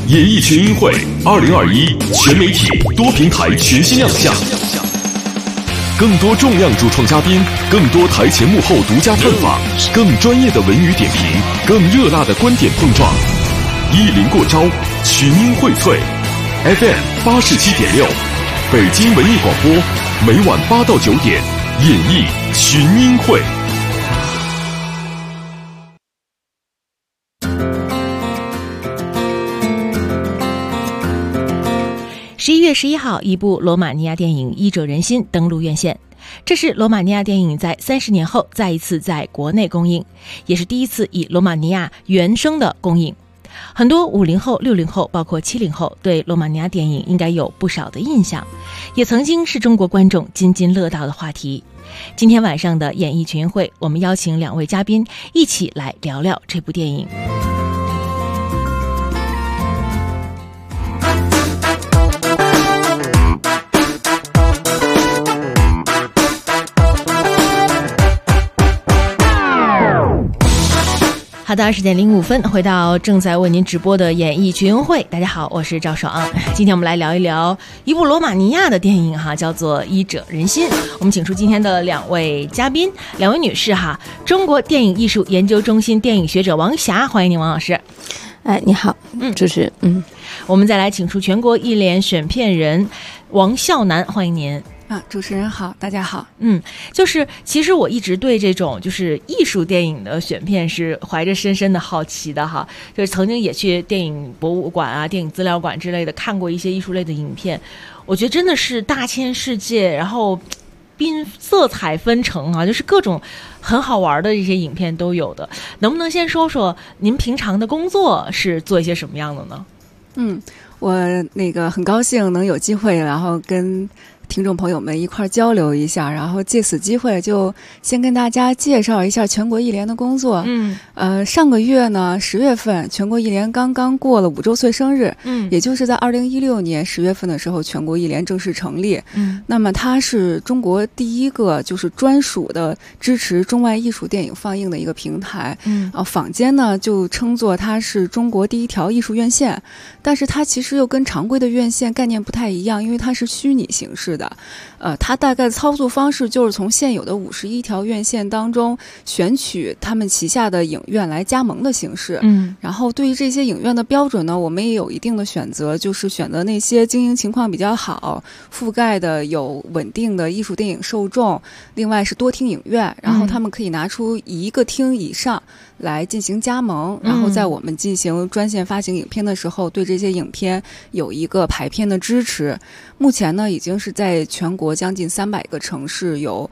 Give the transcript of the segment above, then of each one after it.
演艺群英会2021全媒体多平台全新亮相，更多重量主创嘉宾，更多台前幕后独家探访，更专业的文娱点评，更热辣的观点碰撞。一零过招，群英荟萃。FM 87.6，北京文艺广播，每晚8到9点，演艺群英会。 11月11号，一部罗马尼亚电影《医者仁心》登陆院线。这是罗马尼亚电影在30年后再一次在国内公映，也是第一次以罗马尼亚原声的公映。很多50后、60后，包括70后，对罗马尼亚电影应该有不少的印象，也曾经是中国观众津津乐道的话题。今天晚上的演艺群英会，我们邀请2位嘉宾一起来聊聊这部电影。好的，20点05分，回到正在为您直播的演艺群英会。大家好，我是赵爽。今天我们来聊一聊一部罗马尼亚的电影哈，叫做《医者仁心》。我们请出今天的2位嘉宾，2位女士哈，中国电影艺术研究中心电影学者王霞，欢迎您，王老师。 哎，你好，主持人。 我们再来请出全国艺联选片人王孝南，欢迎您。 主持人好，大家好。 就是其实我一直对这种就是艺术电影的选片是怀着深深的好奇的哈，就是曾经也去电影博物馆啊、电影资料馆之类的看过一些艺术类的影片，我觉得真的是大千世界，然后色彩纷呈啊，就是各种很好玩的这些影片都有的。能不能先说说您平常的工作是做一些什么样的呢？ 我很高兴能有机会，然后跟听众朋友们一块交流一下，然后借此机会就先跟大家介绍一下全国艺联的工作。上个月呢10月份，全国艺联刚刚过了5周岁生日，也就是在2016年10月份的时候，全国艺联正式成立。那么它是中国第一个就是专属的支持中外艺术电影放映的一个平台。坊间呢就称作它是中国第一条艺术院线，但是它其实又跟常规的院线概念不太一样，因为它是虚拟形式的。它大概操作方式就是从现有的51条院线当中选取他们旗下的影院来加盟的形式。然后对于这些影院的标准呢，我们也有一定的选择，就是选择那些经营情况比较好、覆盖的有稳定的艺术电影受众，另外是多厅影院，然后他们可以拿出1个厅以上来进行加盟，然后在我们进行专线发行影片的时候，对这些影片有一个排片的支持。目前呢，已经是在全国将近300个城市，有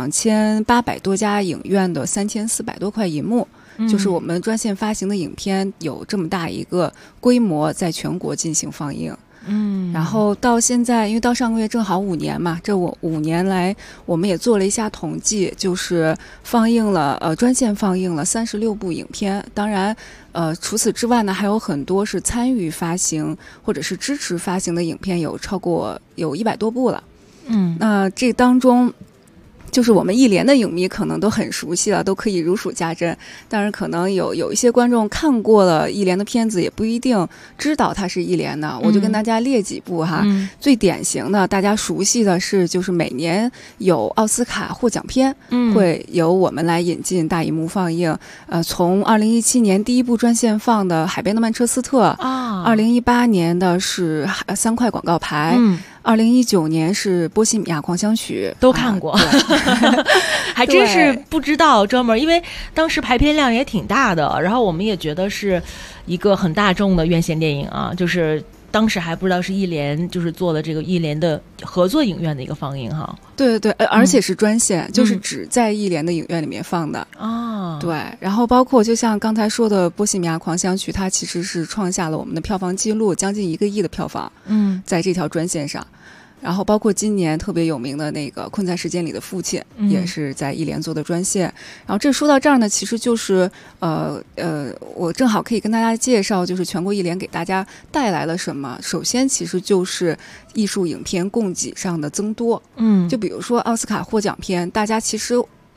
2800多家影院的3400多块银幕，就是我们专线发行的影片有这么大一个规模，在全国进行放映。然后到现在，因为到上个月正好5年嘛，这5年来我们也做了一下统计，就是放映了专线放映了36部影片。当然除此之外呢，还有很多是参与发行或者是支持发行的影片，有100多部了。那这当中就是我们艺联的影迷可能都很熟悉了，都可以如数家珍。当然可能有一些观众看过了艺联的片子，也不一定知道它是艺联的。我就跟大家列几部哈。最典型的大家熟悉的是，就是每年有奥斯卡获奖片，会由我们来引进大荧幕放映。从2017年第一部专线放的《海边的曼彻斯特》，2018年的是3块广告牌。2019年是《波西米亚狂想曲》， 都看过。还真是不知道专门，因为当时排片量也挺大的，然后我们也觉得是一个很大众的院线电影啊，就是当时还不知道是艺联就是做了这个艺联的合作影院的一个放映哈。 对，而且是专线，就是只在艺联的影院里面放的。对，然后包括就像刚才说的《波西米亚狂想曲》，它其实是创下了我们的票房记录，将近1个亿的票房。在这条专线上。然后包括今年特别有名的那个《困在时间里的父亲》，也是在艺联做的专线。然后这说到这儿呢，其实就是我正好可以跟大家介绍，就是全国艺联给大家带来了什么。首先其实就是艺术影片供给上的增多。就比如说奥斯卡获奖片，大家其实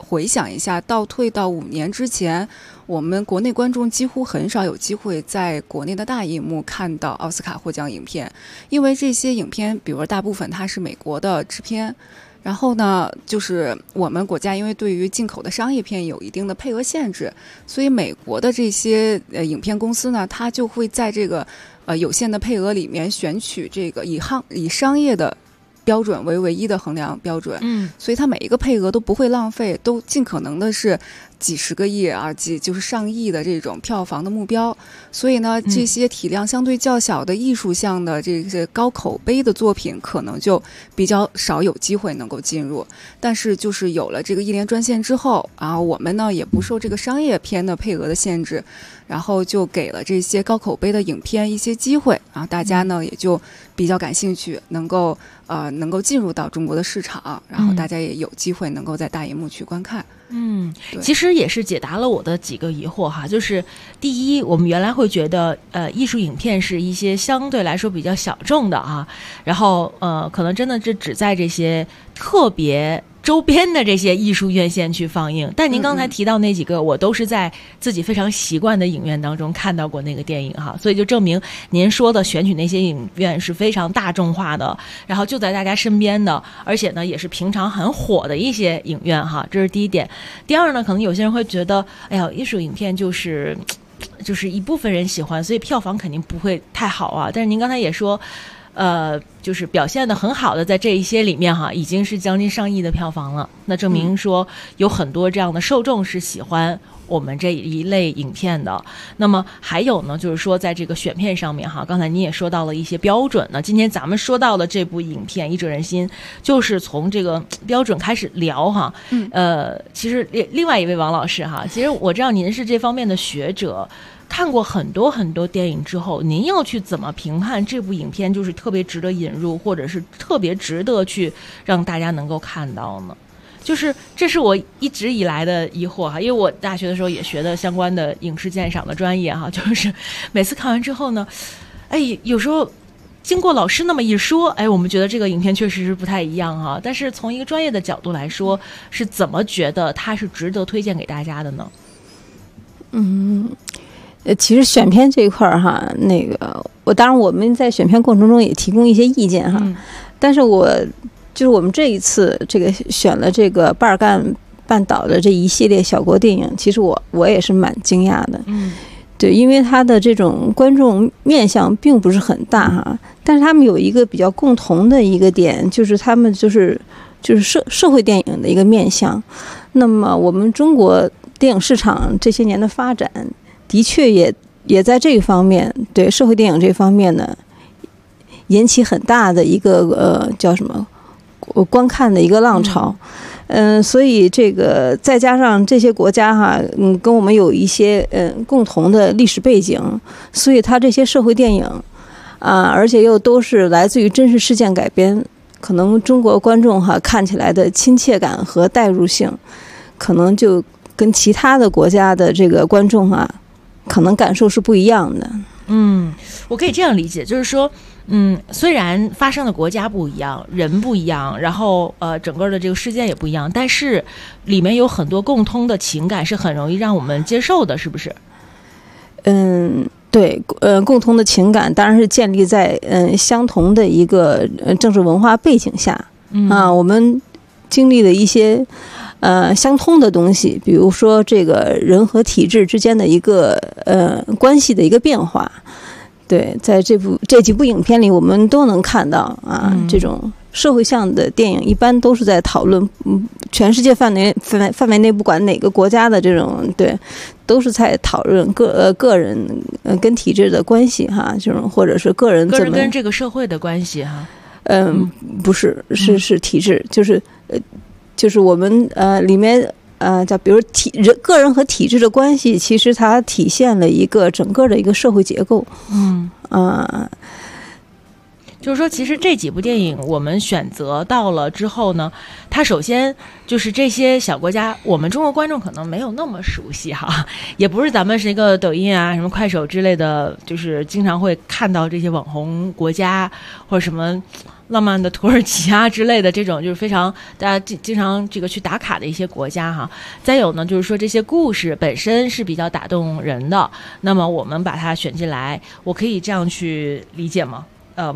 回想一下，倒退到5年之前，我们国内观众几乎很少有机会在国内的大荧幕看到奥斯卡获奖影片，因为这些影片，比如说大部分它是美国的制片。然后呢，就是我们国家因为对于进口的商业片有一定的配额限制，所以美国的这些影片公司呢，它就会在这个有限的配额里面选取这个以商业的标准为唯一的衡量标准，所以它每一个配额都不会浪费，都尽可能的是几十个亿啊，就是上亿的这种票房的目标。所以呢，这些体量相对较小的艺术项的这些高口碑的作品，可能就比较少有机会能够进入。但是就是有了这个一联专线之后啊，我们呢也不受这个商业片的配额的限制，然后就给了这些高口碑的影片一些机会啊，大家呢也就比较感兴趣，能够进入到中国的市场，然后大家也有机会能够在大荧幕去观看。 其实也是解答了我的几个疑惑哈，就是第一，我们原来会觉得艺术影片是一些相对来说比较小众的啊，然后可能真的是只在这些特别周边的这些艺术院线去放映，但您刚才提到那几个，我都是在自己非常习惯的影院当中看到过那个电影哈，所以就证明您说的选取那些影院是非常大众化的，然后就在大家身边的，而且呢也是平常很火的一些影院哈，这是第一点。第二呢，可能有些人会觉得，哎呀，艺术影片就是一部分人喜欢，所以票房肯定不会太好啊。但是您刚才也说，就是表现得很好的，在这一些里面哈，已经是将近上亿的票房了。那证明说有很多这样的受众是喜欢我们这一类影片的。那么还有呢，就是说在这个选片上面哈，刚才您也说到了一些标准呢。今天咱们说到的这部影片《医者仁心》，就是从这个标准开始聊哈。其实另外一位王老师哈，其实我知道您是这方面的学者。看过很多很多电影之后，您要去怎么评判这部影片就是特别值得引入，或者是特别值得去让大家能够看到呢？就是这是我一直以来的疑惑哈，因为我大学的时候也学的相关的影视鉴赏的专业哈，就是每次看完之后呢，有时候经过老师那么一说，我们觉得这个影片确实是不太一样哈。但是从一个专业的角度来说，是怎么觉得它是值得推荐给大家的呢？ 其实选片这一块哈，那个当然我们在选片过程中也提供一些意见哈，但是就是我们这一次这个选了这个巴尔干半岛的这一系列小国电影，其实我也是蛮惊讶的，对，因为它的这种观众面向并不是很大哈，但是他们有一个比较共同的一个点，就是他们就是社会电影的一个面向。那么我们中国电影市场这些年的发展，的确也在这一方面，对社会电影这方面呢，引起很大的一个叫什么观看的一个浪潮。所以这个再加上这些国家哈，跟我们有一些共同的历史背景，所以它这些社会电影啊，而且又都是来自于真实事件改编，可能中国观众哈看起来的亲切感和代入性，可能就跟其他的国家的这个观众啊，可能感受是不一样的。 我可以这样理解，就是说，虽然发生的国家不一样，人不一样，然后整个的这个事件也不一样，但是里面有很多共通的情感是很容易让我们接受的，是不是？ 对，共同的情感当然是建立在相同的一个政治文化背景下我们经历了一些相通的东西，比如说这个人和体制之间的一个关系的一个变化。对，在这几部影片里，我们都能看到这种社会向的电影一般都是在讨论全世界范围内不管哪个国家的这种，对，都是在讨论个人跟体制的关系哈，这种或者是个人跟这个社会的关系哈。 不是，是体制，就是我们里面叫比如个人和体制的关系，其实它体现了一个整个的一个社会结构。 就是说其实这几部电影我们选择到了之后呢，它首先就是这些小国家我们中国观众可能没有那么熟悉哈，也不是咱们是一个抖音啊什么快手之类的，就是经常会看到这些网红国家或者什么浪漫的土耳其啊之类的这种，就是非常大家经常这个去打卡的一些国家哈。再有呢，就是说这些故事本身是比较打动人的，那么我们把它选进来，我可以这样去理解吗？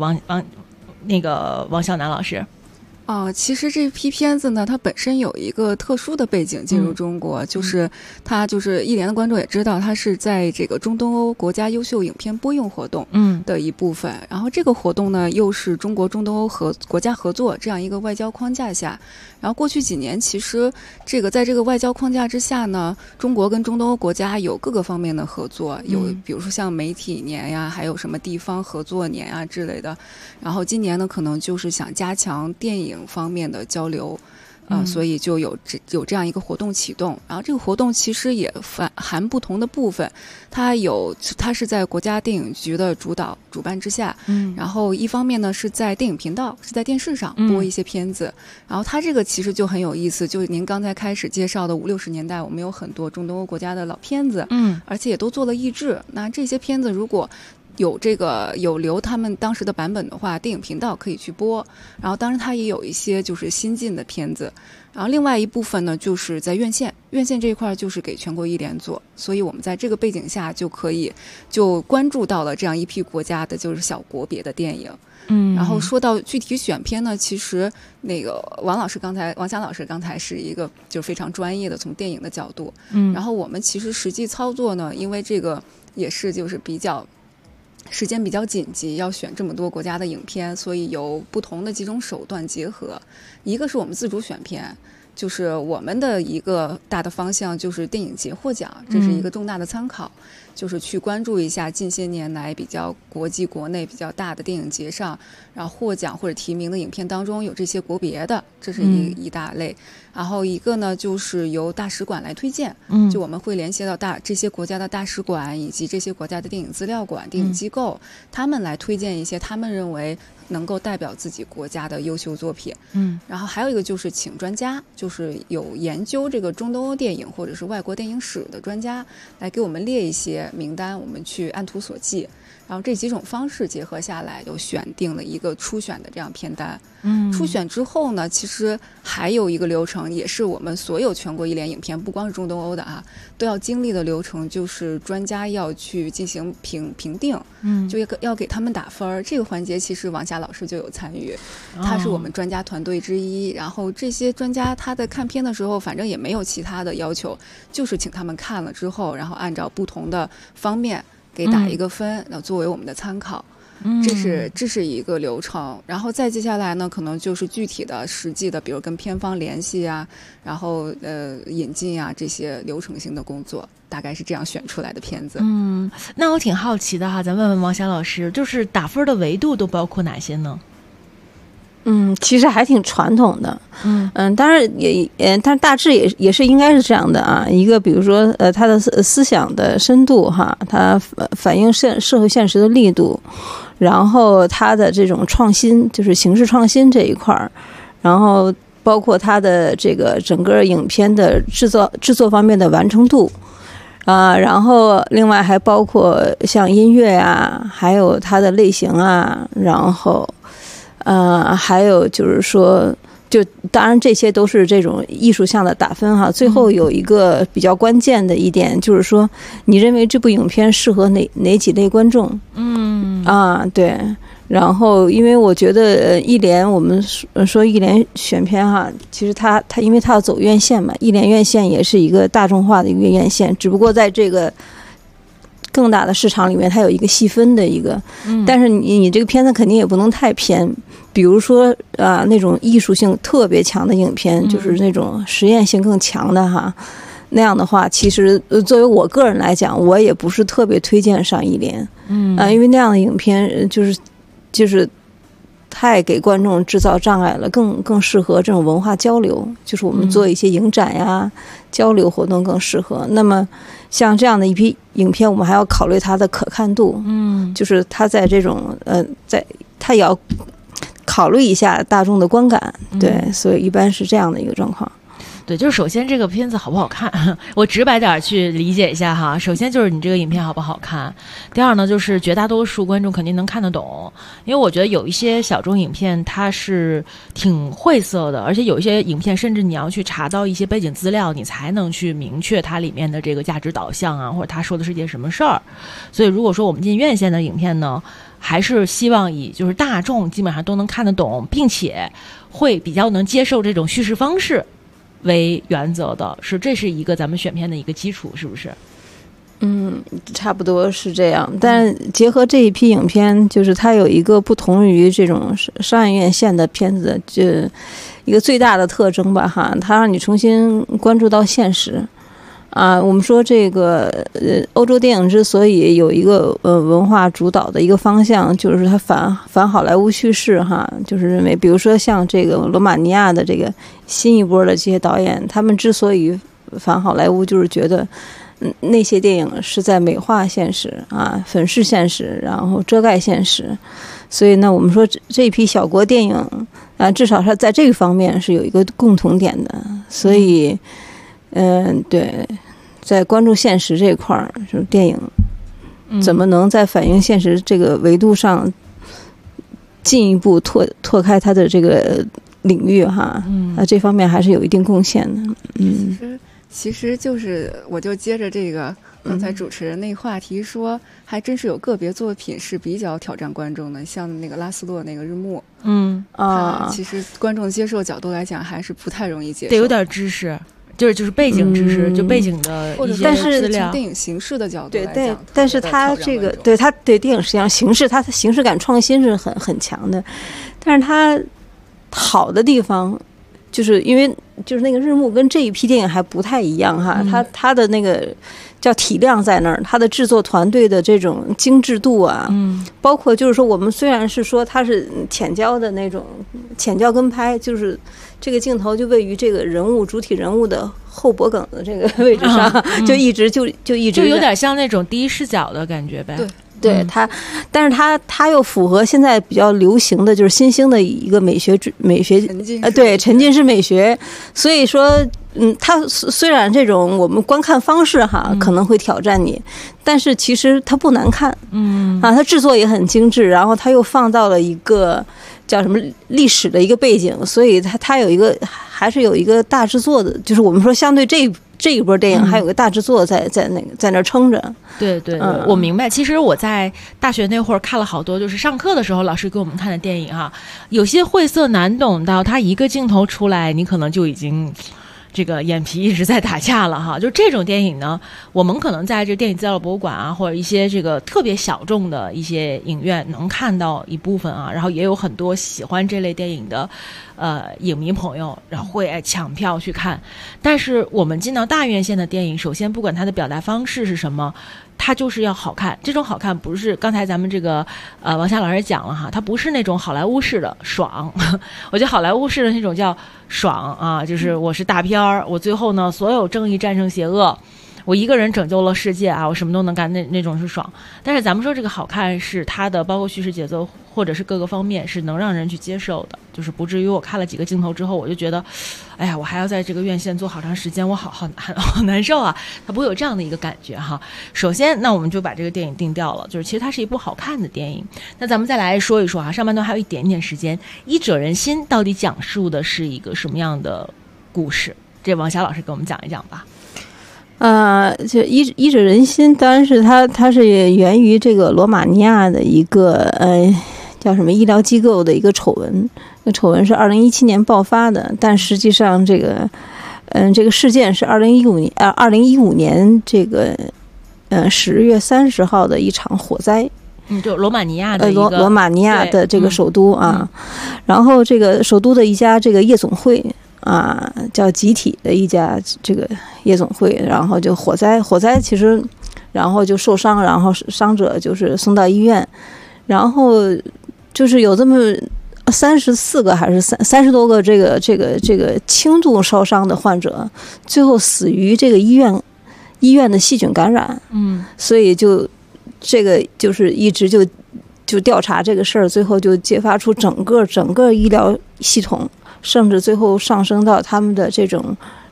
王小楠老师。 其实这批片子呢，它本身有一个特殊的背景进入中国，就是它就是艺联的观众也知道，它是在这个中东欧国家优秀影片播映活动的一部分。然后这个活动呢，又是中国中东欧国家合作这样一个外交框架下。然后过去几年，其实在这个外交框架之下呢，中国跟中东欧国家有各个方面的合作，有比如说像媒体年呀，还有什么地方合作年啊之类的。然后今年呢，可能就是想加强电影方面的交流，所以就有这样一个活动启动。然后这个活动其实也含不同的部分，它是在国家电影局的主办之下，然后一方面呢是在电影频道，是在电视上播一些片子，然后它这个其实就很有意思，就您刚才开始介绍的50-60年代，我们有很多中东欧国家的老片子，而且也都做了译制。那这些片子如果有留他们当时的版本的话，电影频道可以去播。然后当然它也有一些就是新进的片子，然后另外一部分呢就是在院线这一块就是给全国艺联做，所以我们在这个背景下就关注到了这样一批国家的就是小国别的电影。然后说到具体选片呢，其实那个王翔老师刚才是一个就是非常专业的从电影的角度，然后我们其实实际操作呢，因为这个也是就是时间比较紧急，要选这么多国家的影片，所以有不同的几种手段结合。一个是我们自主选片，就是我们的一个大的方向就是电影节获奖，这是一个重大的参考，就是去关注一下近些年来比较国际国内比较大的电影节上，然后获奖或者提名的影片当中有这些国别的，这是一大类。然后一个呢就是由大使馆来推荐，就我们会联系到这些国家的大使馆以及这些国家的电影资料馆、电影机构，他们来推荐一些他们认为能够代表自己国家的优秀作品。然后还有一个就是请专家，就是有研究这个中东欧电影或者是外国电影史的专家来给我们列一些名单，我们去按图索骥，然后这几种方式结合下来，就选定了一个初选的这样片单。初选之后呢，其实还有一个流程，也是我们所有全国艺联影片，不光是中东欧的都要经历的流程，就是专家要去进行评定，就要给他们打分。这个环节其实王霞老师就有参与，他是我们专家团队之一。然后这些专家他在看片的时候，反正也没有其他的要求，就是请他们看了之后，然后按照不同的方面给打一个分，然后作为我们的参考。这是一个流程。然后再接下来呢，可能就是具体的实际的，比如跟片方联系啊，然后引进啊，这些流程性的工作，大概是这样选出来的片子。 那我挺好奇的咱问问王霞老师，就是打分的维度都包括哪些呢？ 其实还挺传统的，当然但是大致也是应该是这样的一个比如说他的思想的深度他反映社会现实的力度，然后他的这种创新，就是形式创新这一块儿，然后包括他的这个整个影片的制作方面的完成度然后另外还包括像音乐还有它的类型然后还有就是说，就当然这些都是这种艺术项的打分最后有一个比较关键的一点，就是说你认为这部影片适合哪几类观众？对。然后因为我觉得艺联，我们说艺联选片其实它因为它要走院线嘛，艺联院线也是一个大众化的一个院线，只不过在这个更大的市场里面，它有一个细分的一个，但是你这个片子肯定也不能太偏，比如说那种艺术性特别强的影片，就是那种实验性更强的那样的话，其实作为我个人来讲，我也不是特别推荐上艺联，因为那样的影片就是太给观众制造障碍了，更适合这种文化交流，就是我们做一些影展交流活动更适合。那么像这样的一批影片，我们还要考虑它的可看度，就是它在这种它也要考虑一下大众的观感，对，所以一般是这样的一个状况。 对，就是首先这个片子好不好看，我直白点去理解一下哈。首先就是你这个影片好不好看，第二呢就是绝大多数观众肯定能看得懂，因为我觉得有一些小众影片它是挺晦涩的，而且有一些影片甚至你要去查到一些背景资料，你才能去明确它里面的这个价值导向啊，或者它说的是件什么事儿。所以如果说我们进院线的影片呢，还是希望以就是大众基本上都能看得懂，并且会比较能接受这种叙事方式为原则的，这是一个咱们选片的一个基础，是不是？ 差不多是这样。但结合这一批影片，就是它有一个不同于这种商业院线的片子，就一个最大的特征吧哈，它让你重新关注到现实。我们说这个欧洲电影之所以有一个文化主导的一个方向，就是它反好莱坞叙事哈，就是认为，比如说像这个罗马尼亚的这个新一波的这些导演，他们之所以反好莱坞，就是觉得那些电影是在美化现实啊，粉饰现实，然后遮盖现实。所以呢，我们说这批小国电影至少是在这个方面是有一个共同点的。所以对，在关注现实这一块儿，就是电影怎么能在反映现实这个维度上进一步拓开它的这个领域哈，这方面还是有一定贡献的。 其实就是我就接着这个刚才主持人那个话题说，还真是有个别作品是比较挑战观众的，像那个拉斯洛那个日暮，其实观众接受角度来讲还是不太容易接受， 得有点知识。就是背景知识，就背景的一些资料。 从电影形式的角度来讲， 对，但是它这个它对电影实际上形式，它的形式感创新是很强的，但是它好的地方，就是因为就是那个日暮跟这一批电影还不太一样哈，它的那个叫体量在那儿，它的制作团队的这种精致度啊，包括就是说我们虽然是说它是浅焦的那种浅焦跟拍，就是这个镜头就位于这个主体人物的后脖梗的这个位置上，就一直就有点像那种第一视角的感觉呗。 对它，但是它又符合现在比较流行的就是新兴的一个美学沉浸式美学，所以说它虽然这种我们观看方式哈可能会挑战你，但是其实它不难看，它制作也很精致，然后它又放到了一个叫什么历史的一个背景，所以它有一个还是有一个大制作的，就是我们说相对这一波电影还有个大制作在那撑着。 对，我明白。其实我在大学那会儿看了好多，就是上课的时候老师给我们看的电影哈，有些晦涩难懂到他一个镜头出来，你可能就已经这个眼皮一直在打架了哈。就这种电影呢，我们可能在这电影资料博物馆啊，或者一些这个特别小众的一些影院能看到一部分啊，然后也有很多喜欢这类电影的影迷朋友，然后会抢票去看。但是我们进到大院线的电影，首先不管它的表达方式是什么，它就是要好看。这种好看不是刚才咱们这个王霞老师讲了哈，它不是那种好莱坞式的爽。我觉得好莱坞式的那种叫爽啊，就是我是大片儿，我最后呢所有正义战胜邪恶，我一个人拯救了世界啊，我什么都能干，那种是爽。但是咱们说这个好看是它的包括叙事节奏或者是各个方面是能让人去接受的，就是不至于我看了几个镜头之后我就觉得哎呀我还要在这个院线坐好长时间，我好难受啊，它不会有这样的一个感觉哈。首先那我们就把这个电影定掉了，就是其实它是一部好看的电影。那咱们再来说一说哈，上半段还有一点点时间，医者仁心到底讲述的是一个什么样的故事？这王霞老师给我们讲一讲吧。 就医者仁心，当然是它是源于这个罗马尼亚的一个叫什么医疗机构的一个丑闻。那丑闻是2017年爆发的，但实际上这个事件是2015年这个10月30号的一场火灾。 就罗马尼亚的一个罗马尼亚的这个首都啊，然后这个首都的一家这个夜总会啊，叫集体的一家这个夜总会，然后就火灾其实，然后就受伤，然后伤者就是送到医院，然后就是有这么34个还是30多个这个轻度烧伤的患者，最后死于这个医院的细菌感染。所以就这个就是一直就调查这个事儿，最后就揭发出整个医疗系统，甚至最后上升到他们的这种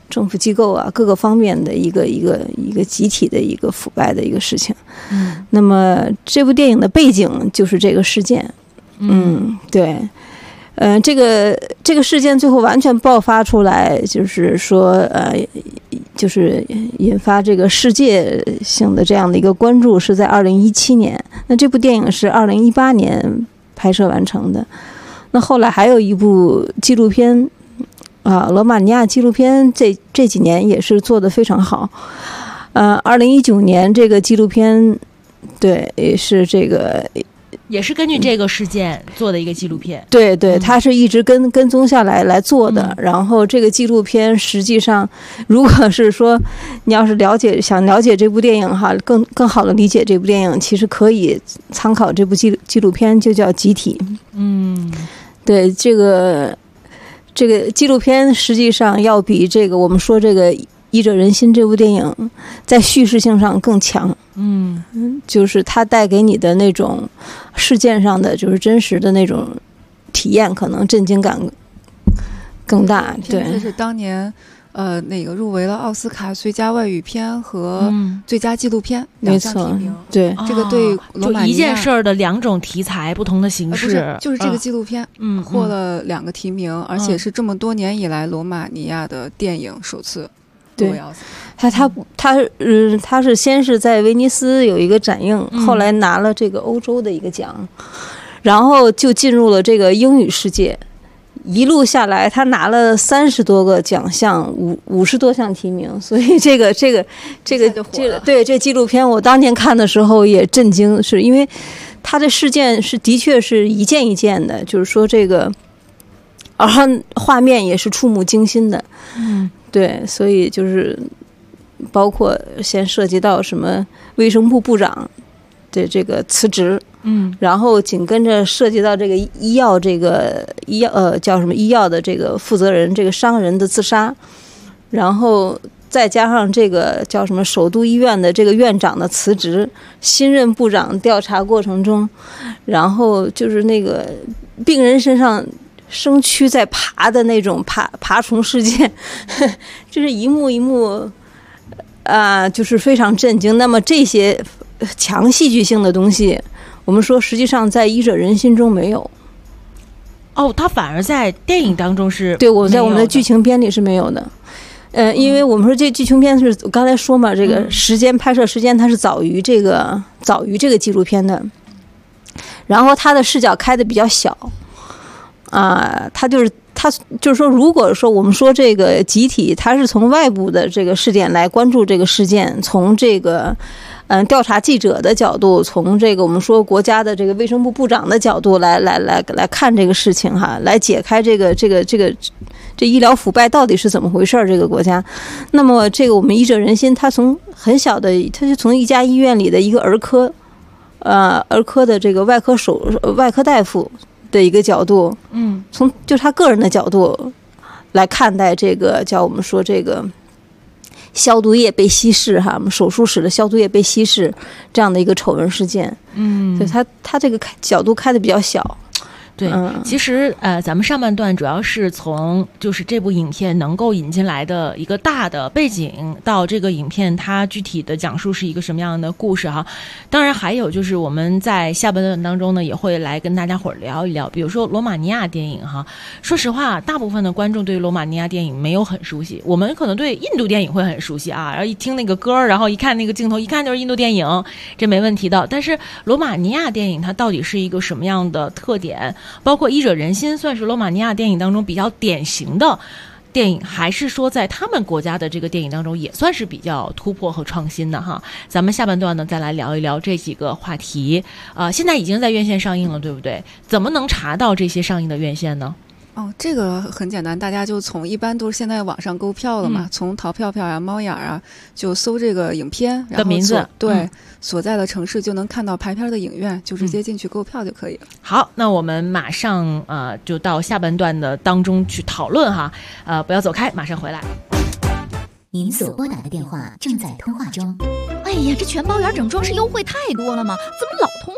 政府机构啊各个方面的一个集体的一个腐败的一个事情。那么这部电影的背景就是这个事件。对。这个事件最后完全爆发出来，就是说就是引发这个世界性的这样的一个关注，是在2017年。那这部电影是2018年拍摄完成的。那后来还有一部纪录片罗马尼亚纪录片，这几年也是做得非常好。2019年这个纪录片，对，也是这个。 也是根据这个事件做的一个纪录片。 对对，他是一直跟踪下来做的。然后这个纪录片实际上，如果是说你要是想了解这部电影哈，更好的理解这部电影，其实可以参考这部纪录片，就叫《集体》。对，这个纪录片实际上要比这个我们说这个《医者仁心》这部电影在叙事性上更强。就是它带给你的那种事件上的就是真实的那种体验，可能震惊感更大。对， 这是当年那个入围了奥斯卡最佳外语片和最佳纪录片2项提名。 对， 这个对罗马尼亚就一件事儿的2种题材，不同的形式， 就是这个纪录片获了2个提名，而且是这么多年以来罗马尼亚的电影首次入围奥斯卡。 他是先是在威尼斯有一个展映，后来拿了这个欧洲的一个奖，然后就进入了这个英语世界。一路下来，他拿了30多个奖项，50多项提名，所以这个对这纪录片，我当年看的时候也震惊，是因为他的事件是的确是一件一件的，就是说这个，然后画面也是触目惊心的。对，所以就是包括先涉及到什么卫生部部长的这个辞职。然后紧跟着涉及到这个医药叫什么医药的这个负责人这个商人的自杀，然后再加上这个叫什么首都医院的这个院长的辞职，新任部长调查过程中，然后就是那个病人身上生蛆在爬的那种爬虫事件，就是一幕一幕就是非常震惊。那么这些强戏剧性的东西，我们说实际上在《医者仁心》中没有。 它反而在电影当中是对，我在我们的剧情片里是没有的。因为我们说这剧情片是我刚才说嘛，这个拍摄时间它是早于这个纪录片的，然后它的视角开的比较小它就是说，如果说我们说这个集体，它是从外部的这个视点来关注这个事件，从这个调查记者的角度，从这个我们说国家的这个卫生部部长的角度来看这个事情哈，来解开这医疗腐败到底是怎么回事这个国家。那么这个我们医者仁心，他从很小的，他就从一家医院里的一个儿科的这个外科大夫的一个角度，从就是他个人的角度来看待这个叫我们说这个消毒液被稀释我们手术室的消毒液被稀释这样的一个丑闻事件。所以他这个角度开的比较小。 对，其实咱们上半段主要是从就是这部影片能够引进来的一个大的背景，到这个影片它具体的讲述是一个什么样的故事哈。当然还有就是我们在下半段当中呢，也会来跟大家伙聊一聊，比如说罗马尼亚电影哈。说实话，大部分的观众对罗马尼亚电影没有很熟悉，我们可能对印度电影会很熟悉然后一听那个歌，然后一看那个镜头，一看就是印度电影，这没问题的。但是罗马尼亚电影它到底是一个什么样的特点？包括《医者仁心》算是罗马尼亚电影当中比较典型的电影，还是说在他们国家的这个电影当中也算是比较突破和创新的哈？咱们下半段呢再来聊一聊这几个话题。现在已经在院线上映了，对不对？怎么能查到这些上映的院线呢？ 这个很简单，大家就一般都是现在网上购票了嘛，从淘票票猫眼就搜这个影片的名字， 对，所在的城市就能看到排片的影院，就直接进去购票就可以了。 好，那我们马上就到下半段的当中去讨论哈，不要走开，马上回来。 您所拨打的电话正在通话中。 哎呀，这全包圆整装饰优惠太多了吗？怎么老通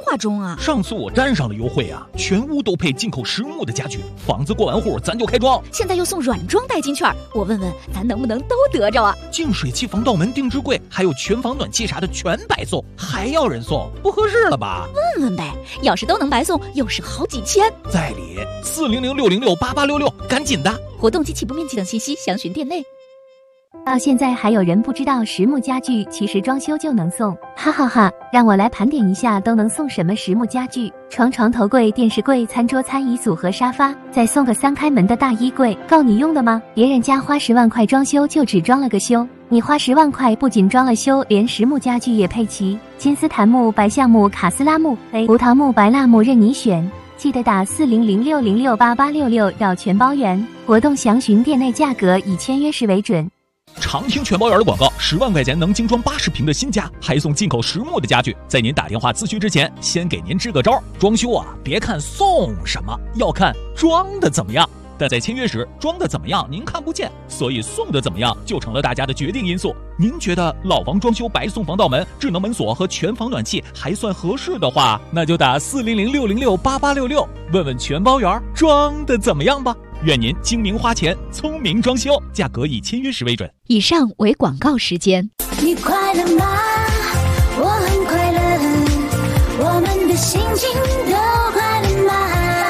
划中啊。 上次我沾上了优惠啊，全屋都配进口实木的家具，房子过完户咱就开装。 现在又送软装代金券，我问问咱能不能都得着啊？ 净水器、防盗门、定制柜，还有全房暖气啥的全白送，还要人送，不合适了吧？ 问问呗，要是都能白送，又省好几千。 在理，400-606-8866，赶紧的！ 活动及起步面积等信息详询店内。 到现在还有人不知道实木家具其实装修就能送，哈哈哈！让我来盘点一下都能送什么实木家具：床头柜、电视柜、餐桌、餐椅组和沙发，再送个3开门的大衣柜，够你用的吗？别人家花10万块装修就只装了个修，你花10万块不仅装了修，连实木家具也配齐，金丝檀木、白橡木、卡斯拉木、胡桃木、白蜡木任你选。记得打400-606-8866要全包圆，活动详询店内价格，以签约时为准。 常听全包圆的广告，10万块钱能精装80平的新家，还送进口实木的家具。在您打电话咨询之前，先给您支个招：装修啊，别看送什么，要看装的怎么样。但在签约时，装的怎么样您看不见，所以送的怎么样就成了大家的决定因素。您觉得老房装修白送防盗门、智能门锁和全房暖气还算合适的话，那就打400-606-8866，问问全包圆装的怎么样吧。愿您精明花钱，聪明装修，价格以签约时为准。 以上为广告时间。 你快乐吗？我很快乐，我们的心情都快乐吗？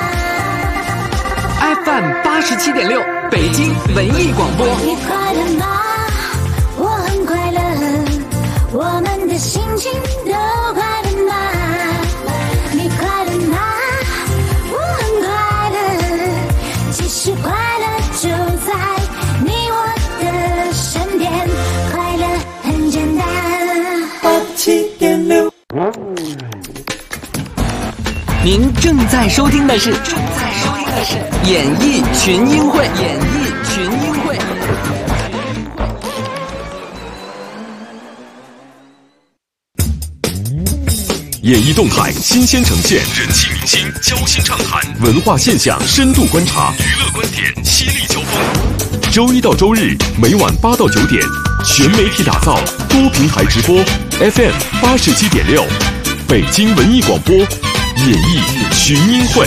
FM 87.6，北京文艺广播。 你快乐吗？我很快乐，我们的心情都快乐吗？你快乐吗？我很快乐，其实快乐就在你我的身边，快乐很简单。 87.6，您正在收听的是演艺群英会。 演艺动态新鲜呈现，人气明星交心畅谈，文化现象深度观察，娱乐观点犀利交锋。周一到周日每晚8到9点，全媒体打造，多平台直播 ，FM 87.6，北京文艺广播，演艺群英会。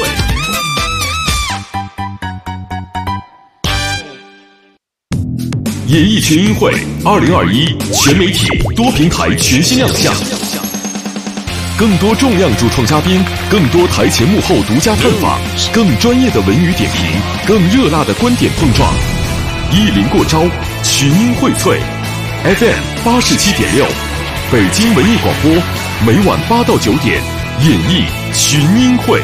演艺群英会2021全媒体多平台全新亮相。更多重量主创嘉宾，更多台前幕后独家探访，更专业的文娱点评，更热辣的观点碰撞。意林过招，群英荟萃。FM 87.6，北京文艺广播，每晚8到9点，演艺群英会。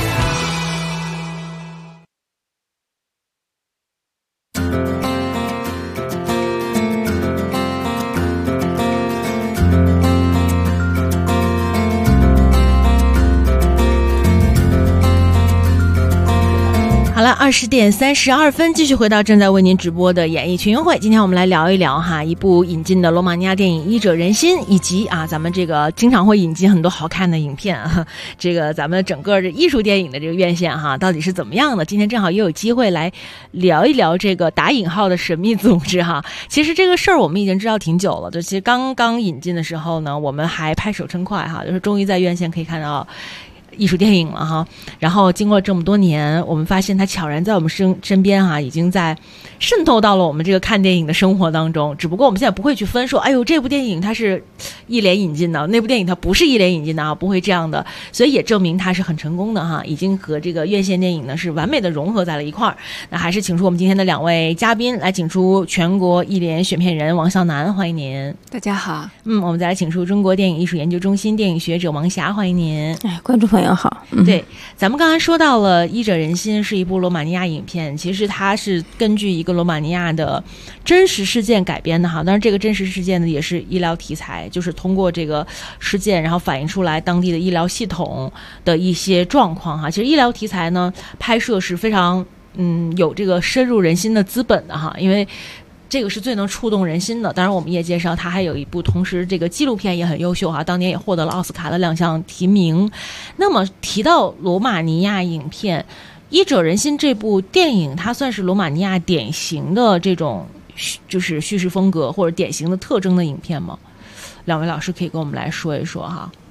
好了，20点32分，继续回到正在为您直播的演艺群英会。今天我们来聊一聊一部引进的罗马尼亚电影《医者仁心》，以及咱们这个经常会引进很多好看的影片这个咱们整个的艺术电影的这个院线到底是怎么样的？今天正好也有机会来聊一聊这个打引号的神秘组织其实这个事儿我们已经知道挺久了，就其实刚刚引进的时候呢，我们还拍手称快就是终于在院线可以看到艺术电影了然后经过这么多年，我们发现它悄然在我们身边已经在渗透到了我们这个看电影的生活当中。只不过我们现在不会去分说，哎呦，这部电影它是一连引进的，那部电影它不是一连引进的不会这样的。所以也证明它是很成功的已经和这个院线电影呢是完美的融合在了一块儿。那还是请出我们今天的2位嘉宾，来请出全国一连选片人王向南，欢迎您。 大家好。 我们再来请出中国电影艺术研究中心电影学者王霞，欢迎您。 观众朋友好。 对，咱们刚才说到了《医者仁心》是一部罗马尼亚影片，其实它是根据一个罗马尼亚的真实事件改编的当然这个真实事件呢也是医疗题材，就是通过这个事件然后反映出来当地的医疗系统的一些状况其实医疗题材呢拍摄是非常有这个深入人心的资本的因为这个是最能触动人心的。当然我们也介绍它还有一部同时这个纪录片也很优秀当年也获得了奥斯卡的2项提名。那么提到罗马尼亚影片《医者仁心》这部电影，它算是罗马尼亚典型的这种就是叙事风格或者典型的特征的影片吗？2位老师可以跟我们来说一说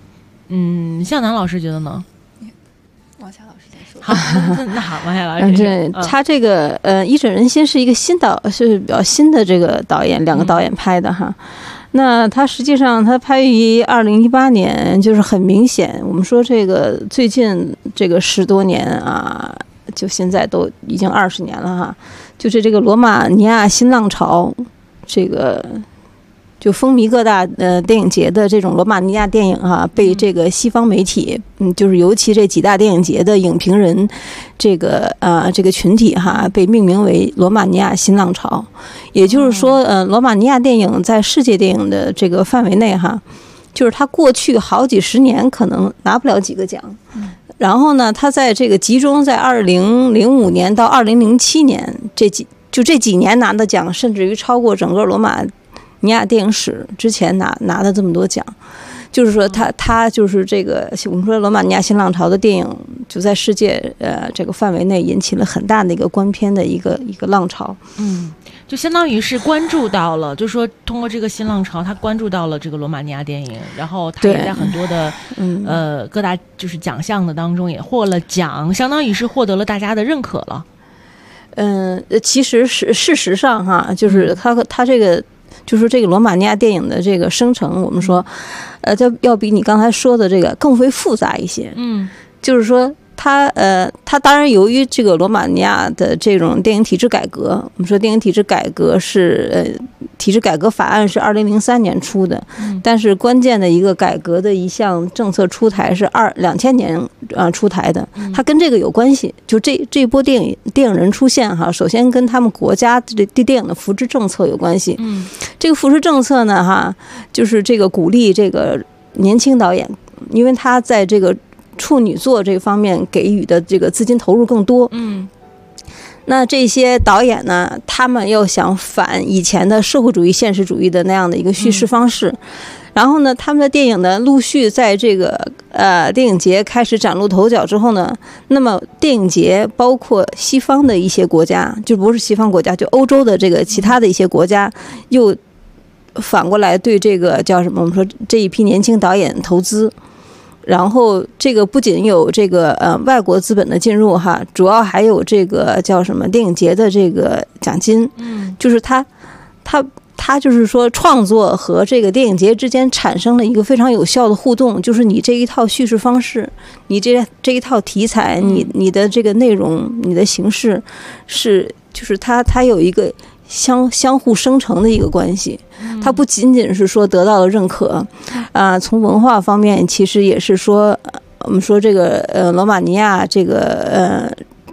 向南老师觉得呢？ 王霞老师先说。 好，那好，王霞老师。 对，他这个医者仁心是一个是比较新的这个导演，两个导演拍的哈。那他实际上他拍于2018年，就是很明显，我们说这个最近这个10多年啊，就现在都已经20年了哈，就是这个罗马尼亚新浪潮，这个就风靡各大电影节的这种罗马尼亚电影哈，被这个西方媒体就是尤其这几大电影节的影评人这个群体哈，被命名为罗马尼亚新浪潮。也就是说罗马尼亚电影在世界电影的这个范围内哈，就是它过去好几十年可能拿不了几个奖，然后呢它在这个集中在2005年到2007年这几年拿的奖，甚至于超过整个罗马尼亚电影史之前拿的这么多奖。就是说他就是这个我们说罗马尼亚新浪潮的电影就在世界这个范围内引起了很大的一个观片的一个浪潮。 就相当于是关注到了，就是说通过这个新浪潮，他关注到了这个罗马尼亚电影，然后他也在很多的各大就是奖项的当中也获了奖，相当于是获得了大家的认可了。 其实事实上哈，就是他这个就是这个罗马尼亚电影的这个生成，我们说要比你刚才说的这个更为复杂一些。就是说它当然由于这个罗马尼亚的这种电影体制改革，我们说电影体制改革是体制改革法案是2003年出的，但是关键的一个改革的一项政策出台是2000年出台的，它跟这个有关系。就这波电影人出现哈，首先跟他们国家对电影的扶持政策有关系。这个扶持政策呢哈，就是这个鼓励这个年轻导演，因为他在这个处女作这方面给予的这个资金投入更多。那这些导演呢，他们又想反以前的社会主义现实主义的那样的一个叙事方式，然后呢他们的电影呢陆续在这个电影节开始崭露头角之后呢，那么电影节包括西方的一些国家，就不是西方国家，就欧洲的这个其他的一些国家又反过来对这个叫什么，我们说这一批年轻导演投资。然后这个不仅有这个外国资本的进入哈，主要还有这个叫什么电影节的这个奖金。就是他就是说创作和这个电影节之间产生了一个非常有效的互动，就是你这一套叙事方式，你这一套题材，你的这个内容，你的形式就是它有一个相互生成的一个关系。它不仅仅是说得到了认可从文化方面其实也是说我们说这个罗马尼亚这个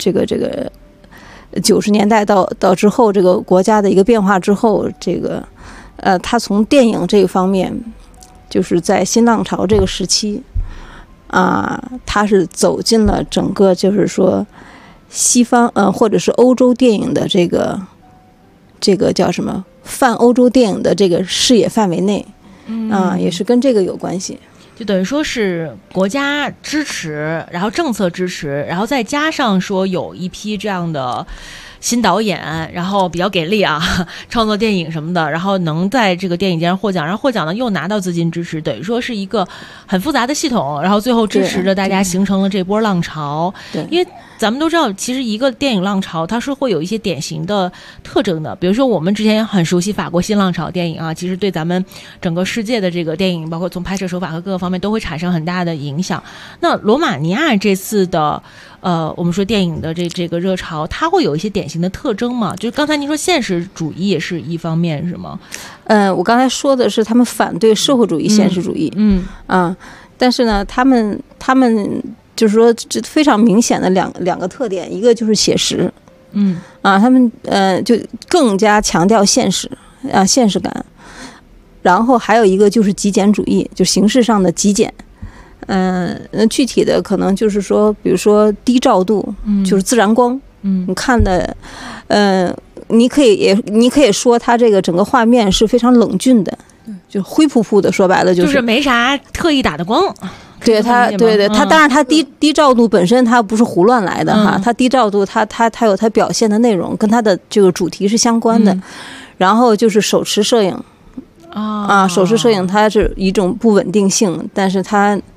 90年代到之后这个国家的一个变化之后，这个它从电影这一方面就是在新浪潮这个时期它是走进了整个就是说西方或者是欧洲电影的这个叫什么泛欧洲电影的这个视野范围内也是跟这个有关系。 就等于说是国家支持，然后政策支持，然后再加上说有一批这样的新导演，然后比较给力创作电影什么的，然后能在这个电影节上获奖，然后获奖呢又拿到资金支持，等于说是一个很复杂的系统，然后最后支持着大家形成了这波浪潮。因为咱们都知道，其实一个电影浪潮它是会有一些典型的特征的，比如说我们之前很熟悉法国新浪潮电影其实对咱们整个世界的这个电影，包括从拍摄手法和各个方面都会产生很大的影响。那罗马尼亚这次的我们说电影的这个热潮，它会有一些典型的特征吗？就是刚才您说现实主义也是一方面是吗？ 我刚才说的是他们反对社会主义现实主义。但是呢他们就是说这非常明显的两个特点，一个就是写实。他们就更加强调现实感，然后还有一个就是极简主义，就形式上的极简。具体的可能就是说比如说低照度，就是自然光。你看的你可以说它这个整个画面是非常冷峻的，就灰扑扑的，说白了就是没啥特意打的光。 对它当然它低照度本身它不是胡乱来的它低照度它有它表现的内容跟它的这个主题是相关的。然后就是手持摄影手持摄影它是一种不稳定性，但是它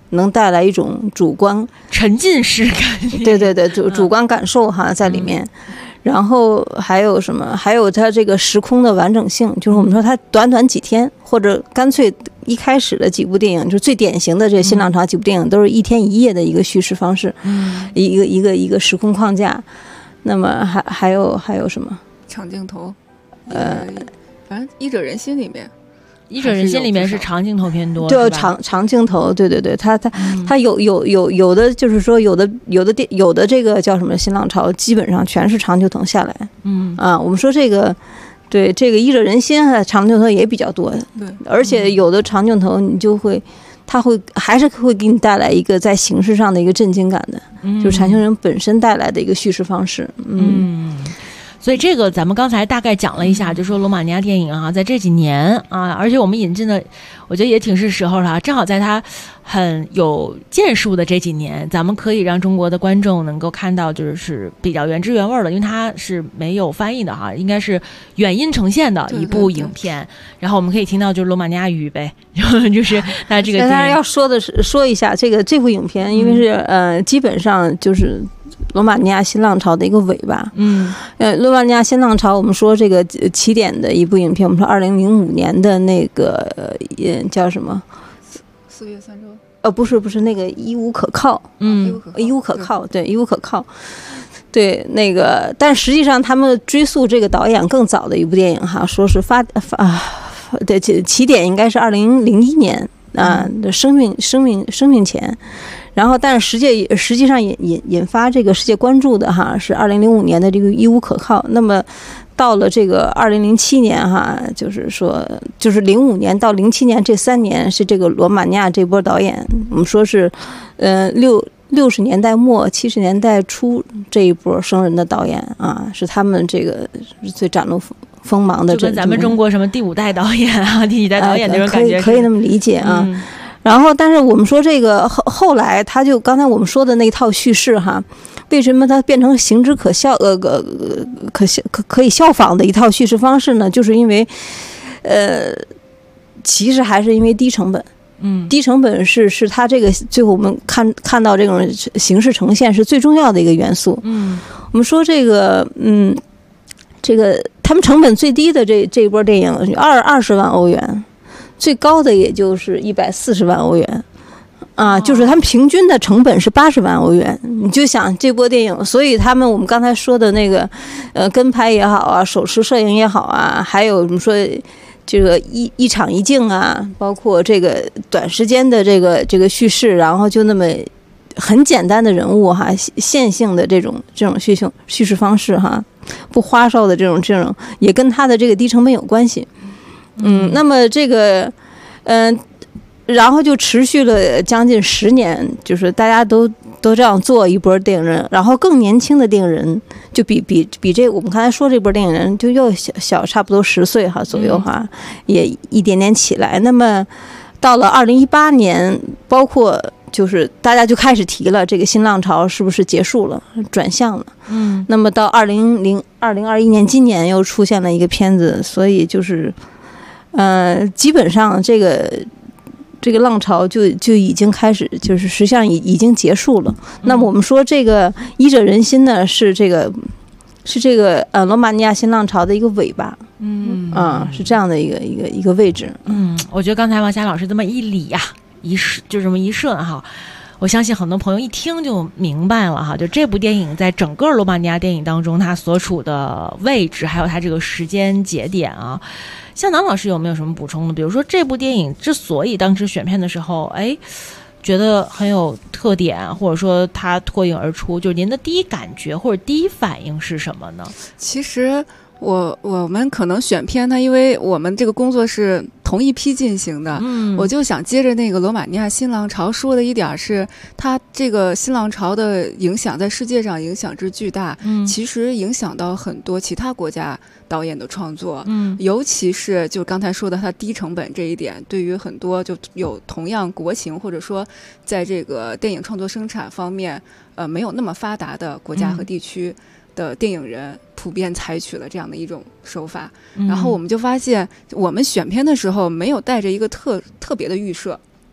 能带来一种主观沉浸式感觉， 对，主观感受哈在里面。然后还有什么？还有它这个时空的完整性，就是我们说它短短几天，或者干脆一开始的几部电影，就最典型的这新浪潮几部电影，都是一天一夜的一个叙事方式，一个时空框架。那么还有什么？ 长镜头，反正《医者仁心》里面。 医者仁心里面是长镜头偏多， 对，长镜头，对，它有的就是说有的这个叫什么新浪潮，基本上全是长镜头下来，我们说这个对这个医者仁心长镜头也比较多， 对， 而且有的长镜头你就会，它还是会给你带来一个在形式上的一个震惊感的，就是禅修人本身带来的一个叙事方式， 所以这个咱们刚才大概讲了一下，就说罗马尼亚电影啊，在这几年啊，而且我们引进的，我觉得也挺是时候了，正好在它很有建树的这几年，咱们可以让中国的观众能够看到，就是比较原汁原味的，因为它是没有翻译的哈，应该是原音呈现的一部影片，然后我们可以听到就是罗马尼亚语呗，就是它这个。 当然要说一下这部影片，因为是基本上就是罗马尼亚新浪潮的一个尾巴。罗马尼亚新浪潮，我们说这个起点的一部影片，我们说2005年的那个叫什么 ？4月3周。 不是那个一无可靠。一无可靠，对，一无可靠。对，那个，但实际上他们追溯这个导演更早的一部电影哈，说是对，起点应该是2001年的生命前。然后，但是实际上引发这个世界关注的哈，是2005年的这个一无可靠。那么到了这个2007年哈，就是说，就是05年到07年这3年是这个罗马尼亚这波导演，我们说是60年代末70年代初这一波生人的导演啊，是他们这个最崭露锋芒的， 就跟咱们中国什么第5代导演啊、第几代导演那种感觉， 可以那么理解啊。然后，但是我们说这个后来，他就刚才我们说的那套叙事哈，为什么它变成行之可效可以效仿的一套叙事方式呢？就是因为其实还是因为低成本。低成本是它这个最后我们看到这种形式呈现是最重要的一个元素。我们说这个他们成本最低的这一波电影20万欧元。最高的也就是140万欧元，就是他们平均的成本是80万欧元。你就想这波电影，所以我们刚才说的那个跟拍也好啊，手持摄影也好啊，还有我们说这个一场一镜啊，包括这个短时间的这个叙事，然后就那么很简单的人物哈，线性的这种叙事方式哈，不花哨的这种也跟他的这个低成本有关系。那么这个，然后就持续了将近10年，就是大家都这样做一波电影人，然后更年轻的电影人就比这我们刚才说这波电影人就又小差不多10岁哈左右哈，也一点点起来。那么到了2018年，包括就是大家就开始提了，这个新浪潮是不是结束了，转向了？那么到2021年，今年又出现了一个片子，所以就是。基本上这个浪潮就已经开始，就是实际上已经结束了。那么我们说这个医者仁心呢，是这个罗马尼亚新浪潮的一个尾巴。是这样的一个位置。 我觉得刚才王霞老师这么一理呀，就这么一顺哈。我相信很多朋友一听就明白了哈，就这部电影在整个罗马尼亚电影当中，它所处的位置，还有它这个时间节点啊。向南老师有没有什么补充的？比如说这部电影之所以当时选片的时候，觉得很有特点，或者说它脱颖而出，就是您的第一感觉或者第一反应是什么呢？ 其实我们可能选片它，因为我们这个工作是同一批进行的，我就想接着那个罗马尼亚新浪潮说的一点是，它这个新浪潮的影响在世界上影响之巨大，其实影响到很多其他国家导演的创作，尤其是就刚才说的它低成本这一点，对于很多就有同样国情或者说在这个电影创作生产方面没有那么发达的国家和地区的电影人普遍采取了这样的一种手法，然后我们就发现我们选片的时候没有带着一个特别的预设，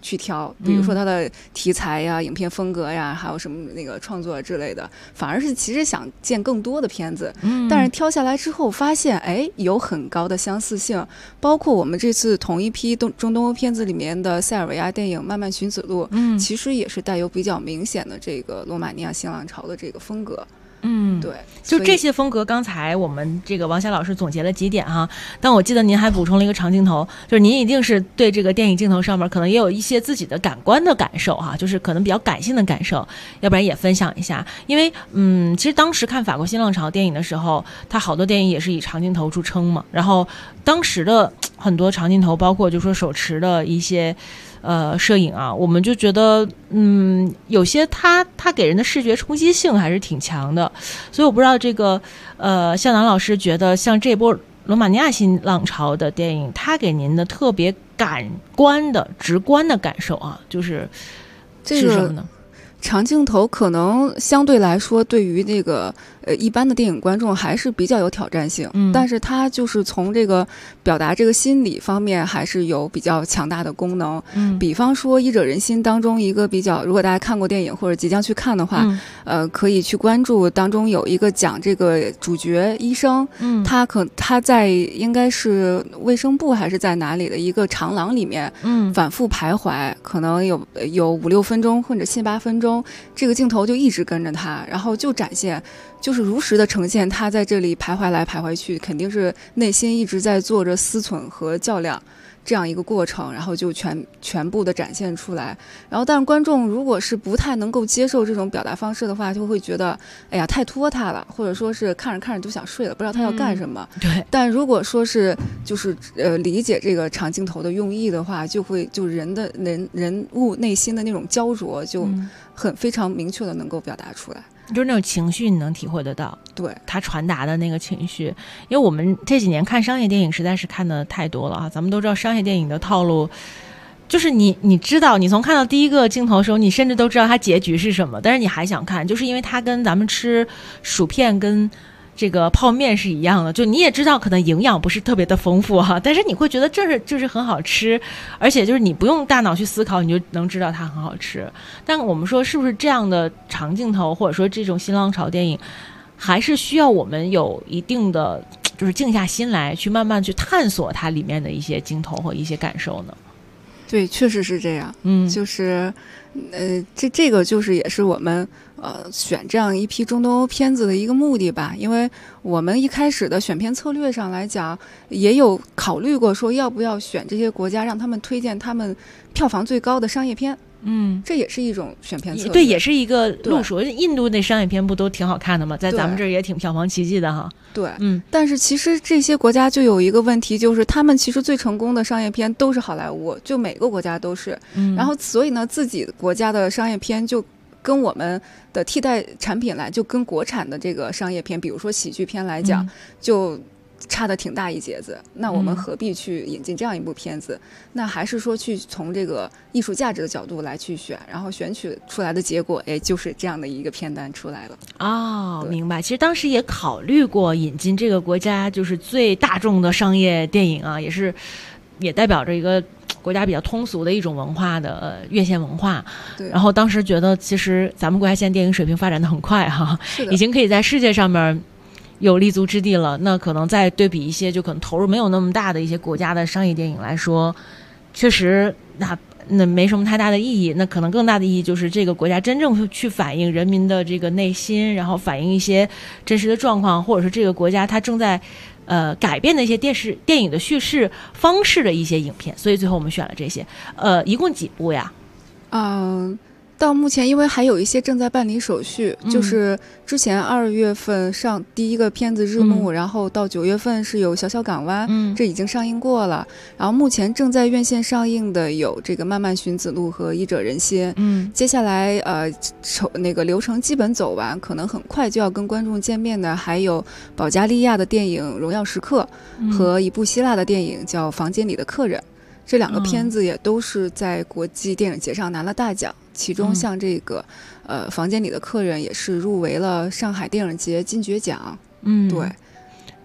去挑，比如说它的题材呀、影片风格呀，还有什么那个创作之类的，反而是其实想见更多的片子。但是挑下来之后发现，哎，有很高的相似性，包括我们这次同一批中东欧片子里面的塞尔维亚电影《漫漫寻子路》，其实也是带有比较明显的这个罗马尼亚新浪潮的这个风格。对， 就这些风格，刚才我们这个王霞老师总结了几点哈，但我记得您还补充了一个长镜头，就是您一定是对这个电影镜头上面可能也有一些自己的感官的感受哈，就是可能比较感性的感受，要不然也分享一下。因为其实当时看法国新浪潮电影的时候，它好多电影也是以长镜头著称嘛，然后当时的很多长镜头，包括就说手持的一些摄影啊，我们就觉得有些它给人的视觉冲击性还是挺强的，所以我不知道这个向南老师觉得像这波罗马尼亚新浪潮的电影，它给您的特别感官的直观的感受啊，就是是什么呢？ 长镜头可能相对来说对于这个一般的电影观众还是比较有挑战性，但是它就是从这个表达这个心理方面还是有比较强大的功能。比方说《医者仁心》当中一个比较，如果大家看过电影或者即将去看的话，可以去关注当中有一个讲这个主角医生，他在应该是卫生部还是在哪里的一个长廊里面，反复徘徊，可能有5-6分钟或者7-8分钟。这个镜头就一直跟着他，然后就展现，就是如实的呈现他在这里徘徊来徘徊去，肯定是内心一直在做着思忖和较量这样一个过程，然后就全部的展现出来。然后但是观众如果是不太能够接受这种表达方式的话，就会觉得哎呀太拖沓了，或者说是看着看着就想睡了，不知道他要干什么。 对。 但如果说是就是理解这个长镜头的用意的话，就会就人物内心的那种焦灼就非常明确的能够表达出来。 就是那种情绪你能体会得到， 对他传达的那个情绪。因为我们这几年看商业电影实在是看的太多了啊，咱们都知道商业电影的套路，就是你知道，你从看到第一个镜头的时候，你甚至都知道它结局是什么，但是你还想看，就是因为它跟咱们吃薯片跟这个泡面是一样的，就你也知道可能营养不是特别的丰富哈，但是你会觉得就是很好吃，而且就是你不用大脑去思考，你就能知道它很好吃。但我们说是不是这样的长镜头或者说这种新浪潮电影，还是需要我们有一定的就是静下心来去慢慢去探索它里面的一些镜头和一些感受呢？ 对，确实是这样。就是这个就是也是我们选这样一批中东欧片子的一个目的吧，因为我们一开始的选片策略上来讲，也有考虑过说要不要选这些国家，让他们推荐他们票房最高的商业片。这也是一种选片策略， 对，也是一个路数。印度那商业片不都挺好看的吗？在咱们这儿也挺票房奇迹的哈。 对，但是其实这些国家就有一个问题，就是他们其实最成功的商业片都是好莱坞，就每个国家都是。然后所以呢，自己国家的商业片就跟我们的替代产品来，就跟国产的这个商业片，比如说喜剧片来讲，就差的挺大一截子。那我们何必去引进这样一部片子？那还是说去从这个艺术价值的角度来去选，然后选取出来的结果，哎，就是这样的一个片单出来了。 哦，明白。其实当时也考虑过引进这个国家就是最大众的商业电影啊，也代表着一个国家比较通俗的一种文化的院线文化。 对。 然后当时觉得，其实咱们国家现在电影水平发展的很快哈，已经可以在世界上面有立足之地了。那可能再对比一些就可能投入没有那么大的一些国家的商业电影来说，确实那没什么太大的意义。那可能更大的意义就是这个国家真正去反映人民的这个内心，然后反映一些真实的状况，或者是这个国家它正在改变的一些电影的叙事方式的一些影片。所以最后我们选了这些。一共几部呀？ 到目前因为还有一些正在办理手续，就是之前2月份上第一个片子日暮，然后到9月份是有小小港湾，这已经上映过了。然后目前正在院线上映的有这个漫漫寻子路和医者仁心。接下来那个流程基本走完，可能很快就要跟观众见面的还有保加利亚的电影荣耀时刻，和一部希腊的电影叫房间里的客人。这两个片子也都是在国际电影节上拿了大奖，其中像这个房间里的客人也是入围了上海电影节金爵奖。对，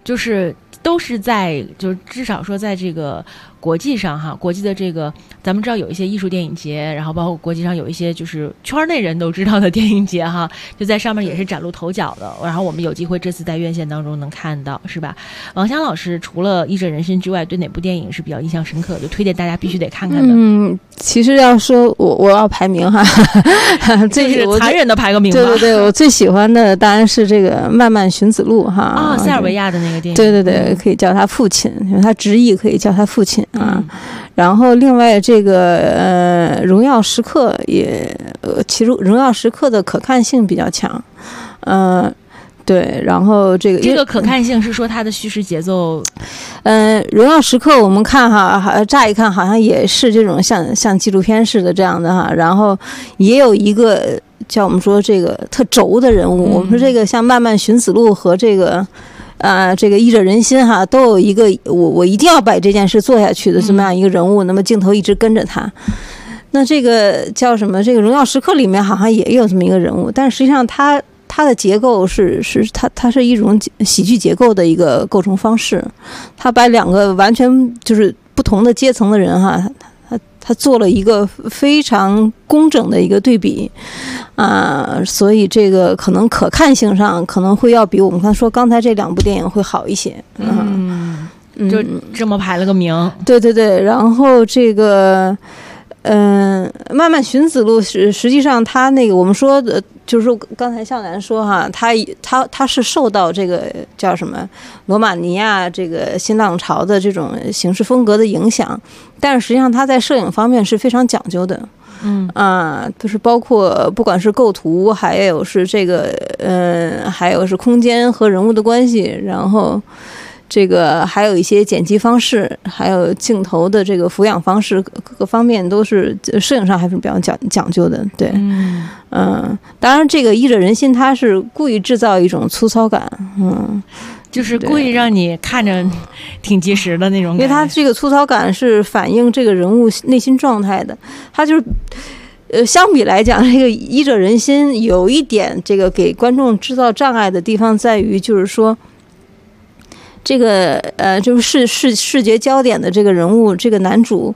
就是都是在，就至少说在这个国际上哈，国际的这个咱们知道有一些艺术电影节，然后包括国际上有一些就是圈内人都知道的电影节哈，就在上面也是崭露头角的。然后我们有机会这次在院线当中能看到，是吧？王湘老师除了《医者仁心》之外，对哪部电影是比较印象深刻的，就推荐大家必须得看看的？ 其实要说我要排名哈， 就是残忍的排个名吧。 对对对，我最喜欢的当然是这个《漫漫寻子路》哈。 塞尔维亚的那个电影。 对对对，可以叫他父亲，因为他直译可以叫他父亲啊。然后另外这个荣耀时刻也其中荣耀时刻的可看性比较强，对，然后这个可看性是说它的叙事节奏， 荣耀时刻我们看哈，乍一看好像也是这种像纪录片似的这样的哈，然后也有一个叫我们说这个特轴的人物，我们说这个像漫漫寻子路和这个医者仁心哈，都有一个我一定要把这件事做下去的这么样一个人物，那么镜头一直跟着他。那这个叫什么？这个荣耀时刻里面好像也有这么一个人物，但实际上它的结构是它是一种喜剧结构的一个构成方式，它把两个完全就是不同的阶层的人哈，他做了一个非常工整的一个对比所以这个可能可看性上可能会要比我们刚才这两部电影会好一些。 就这么排了个名。 对对对，然后这个漫漫寻子路实际上他那个我们说的就是刚才向南说哈，他是受到这个叫什么罗马尼亚这个新浪潮的这种形式风格的影响，但是实际上他在摄影方面是非常讲究的。就是包括不管是构图，还有是这个还有是空间和人物的关系，然后这个还有一些剪辑方式，还有镜头的这个俯仰方式，各个方面都是摄影上还是比较讲究的。对，当然这个医者仁心他是故意制造一种粗糙感， 就是故意让你看着挺及时的那种感觉， 因为他这个粗糙感是反映这个人物内心状态的，他就是相比来讲，这个医者仁心有一点这个给观众制造障碍的地方在于，就是说这个就是视觉焦点的这个人物，这个男主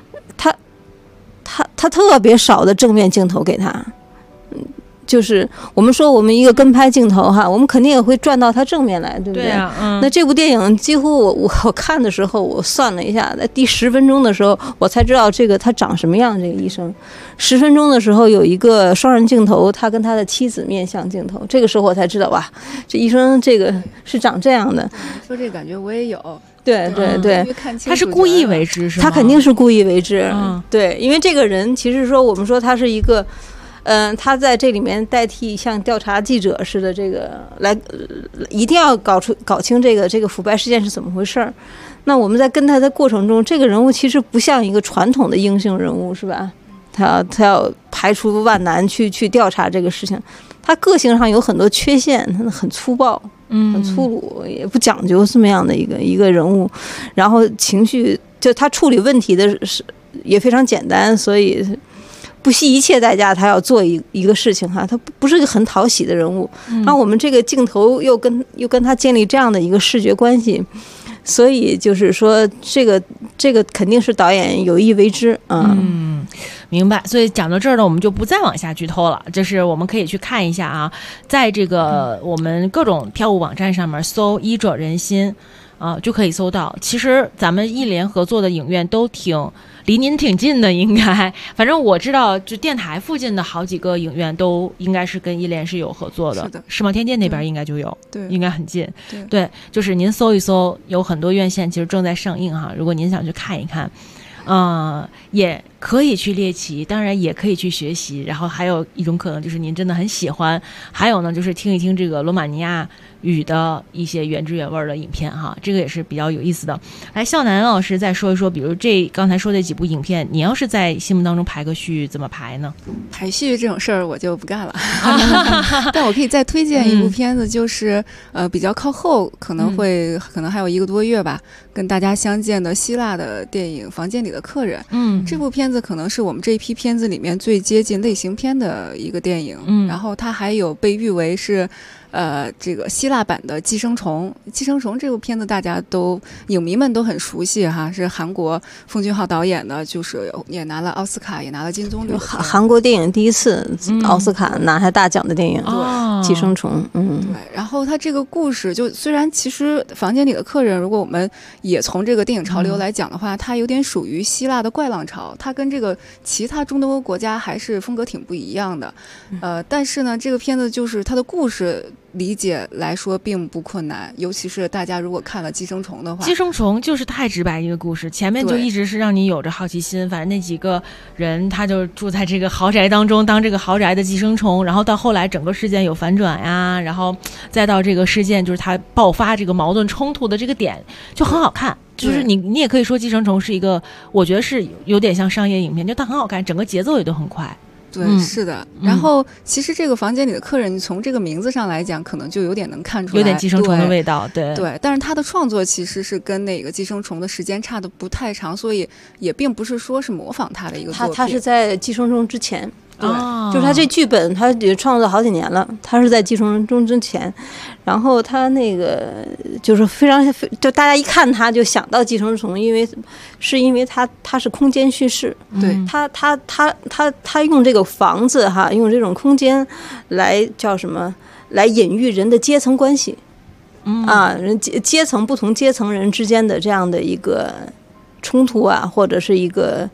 他特别少的正面镜头给他，就是我们说我们一个跟拍镜头哈，我们肯定也会转到他正面来，对不对？ 对啊， 那这部电影几乎我看的时候，我算了一下，在第10分钟的时候，我才知道这个他长什么样。这个医生10分钟的时候有一个双人镜头，他跟他的妻子面向镜头，这个时候我才知道哇，这医生这个是长这样的。 说这个感觉我也有。 对对对， 他是故意为之是吗？ 他肯定是故意为之。对，因为这个人其实说我们说他是一个。他在这里面代替像调查记者似的，这个来一定要搞清这个腐败事件是怎么回事儿。那我们在跟他的过程中，这个人物其实不像一个传统的英雄人物，是吧？他要排除万难去调查这个事情。他个性上有很多缺陷，很粗暴，很粗鲁，也不讲究这么样的一个人物。然后情绪就他处理问题的也非常简单，所以。不惜一切代价，他要做一个事情哈，他不是个很讨喜的人物。然后我们这个镜头又跟他建立这样的一个视觉关系，所以就是说这个肯定是导演有意为之啊。 明白。所以讲到这儿呢，我们就不再往下剧透了，就是我们可以去看一下啊，在这个我们各种票务网站上面搜医者仁心就可以搜到。其实咱们艺联合作的影院都离您挺近的，应该，反正我知道，就电台附近的好几个影院都应该是跟艺联是有合作的。 是的， 世贸天阶那边应该就有， 对， 应该很近。对，就是您搜一搜，有很多院线其实正在上映哈，如果您想去看一看，也可以去猎奇，当然也可以去学习，然后还有一种可能就是您真的很喜欢，还有呢就是听一听这个罗马尼亚语的一些原汁原味的影片哈，这个也是比较有意思的。来，向南老师再说一说，比如刚才说的几部影片，你要是在心目当中排个序，怎么排呢？ 排序这种事儿我就不干了，但我可以再推荐一部片子，就是比较靠后，可能还有1个多月吧，跟大家相见的希腊的电影《房间里的客人》。这部片片子可能是我们这一批片子里面最接近类型片的一个电影。然后它还有被誉为是这个希腊版的《寄生虫》。《寄生虫》这部片子大家都影迷们都很熟悉哈，是韩国奉俊昊导演的，就是也拿了奥斯卡，也拿了金棕榈。 韩国电影第一次奥斯卡拿下大奖的电影，对，《寄生虫》。 对。然后它这个故事就虽然其实房间里的客人，如果我们也从这个电影潮流来讲的话，它有点属于希腊的怪浪潮，它跟这个其他中东欧国家还是风格挺不一样的。但是呢，这个片子就是它的故事理解来说并不困难，尤其是大家如果看了《寄生虫》的话，《 寄生虫》就是太直白一个故事，前面就一直是让你有着好奇心。反正那几个人他就住在这个豪宅当中，当这个豪宅的寄生虫，然后到后来整个事件有反转呀，然后再到这个事件就是他爆发这个矛盾冲突的这个点就很好看。就是你也可以说《寄生虫》是一个，我觉得是有点像商业影片，就它很好看，整个节奏也都很快。 对，是的。然后其实这个房间里的客人，你从这个名字上来讲，可能就有点能看出来， 有点寄生虫的味道。 对。但是他的创作其实是跟那个寄生虫的时间差的不太长，所以也并不是说是模仿他的一个作品。 他是在寄生虫之前。 对， 就是他这剧本他也创作好几年了，他是在寄生虫之前，然后他那个就是非常就大家一看他就想到寄生虫，因为他是空间叙事。 对， 他用这个房子哈，用这种空间来叫什么来隐喻人的阶层关系。人阶层不同阶层人之间的这样的一个冲突啊，或者是一个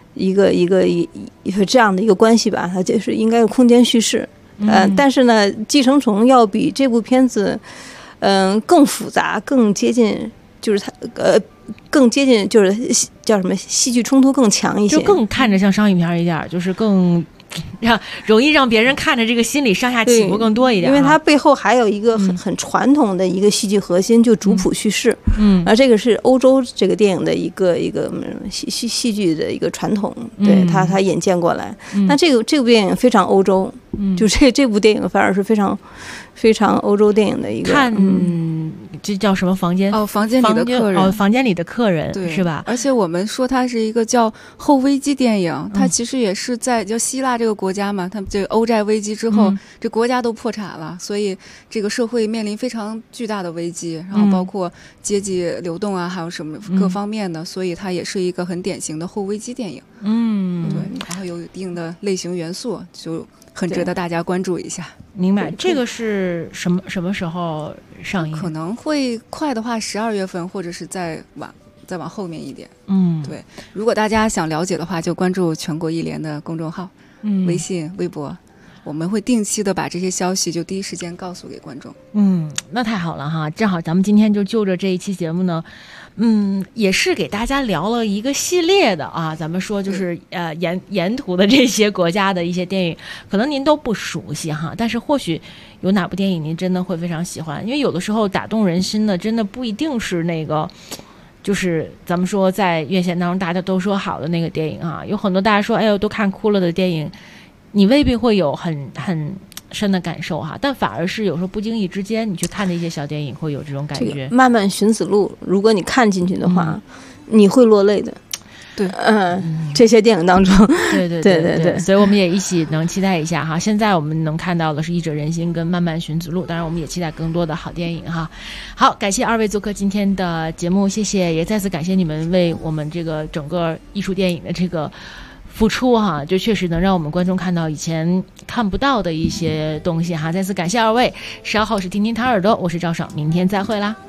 这样的一个关系吧，它就是应该是空间叙事。但是呢，寄生虫要比这部片子更复杂，更接近，就是它更接近，就是叫什么戏剧冲突更强一些， 就更看着像商业片一点，就是更容易让别人看着这个心理上下起伏更多一点。 因为它背后还有一个很传统的一个戏剧核心，就主仆叙事。这个是欧洲这个电影的一个戏剧的一个传统，对它演进过来。那这部电影非常欧洲，就这部电影反而是非常非常欧洲电影的一个。 这叫什么房间？ 房间里的客人。 房间里的客人， 对， 是吧？ 而且我们说它是一个叫后危机电影，它其实也是在就希腊这个国家嘛，他们这个欧债危机之后，这国家都破产了，所以这个社会面临非常巨大的危机，然后包括阶级流动啊，还有什么各方面的，所以它也是一个很典型的后危机电影。对，然后有一定的类型元素，就很值得大家关注一下。 明白。这个是什么时候上映？ 可能会快的话12月份，或者是再往后面一点。对。如果大家想了解的话，就关注全国艺联的公众号、微信、微博，我们会定期的把这些消息就第一时间告诉给观众。 那太好了哈！正好咱们今天就着这一期节目呢，也是给大家聊了一个系列的啊。咱们说就是沿途的这些国家的一些电影，可能您都不熟悉哈，但是或许有哪部电影您真的会非常喜欢，因为有的时候打动人心的，真的不一定是那个。就是咱们说在院线当中大家都说好的那个电影啊，有很多大家说哎呦都看哭了的电影，你未必会有很深的感受哈，但反而是有时候不经意之间你去看的一些小电影会有这种感觉。 漫漫寻子路，如果你看进去的话，你会落泪的。 对， 这些电影当中， 对，所以我们也一起能期待一下哈。现在我们能看到的是《译者人心》跟《漫漫寻子路》，当然我们也期待更多的好电影哈。好，感谢二位做客今天的节目，谢谢，也再次感谢你们为我们这个整个艺术电影的这个付出哈，就确实能让我们观众看到以前看不到的一些东西哈。再次感谢二位，稍后是听听他耳朵，我是赵爽，明天再会啦。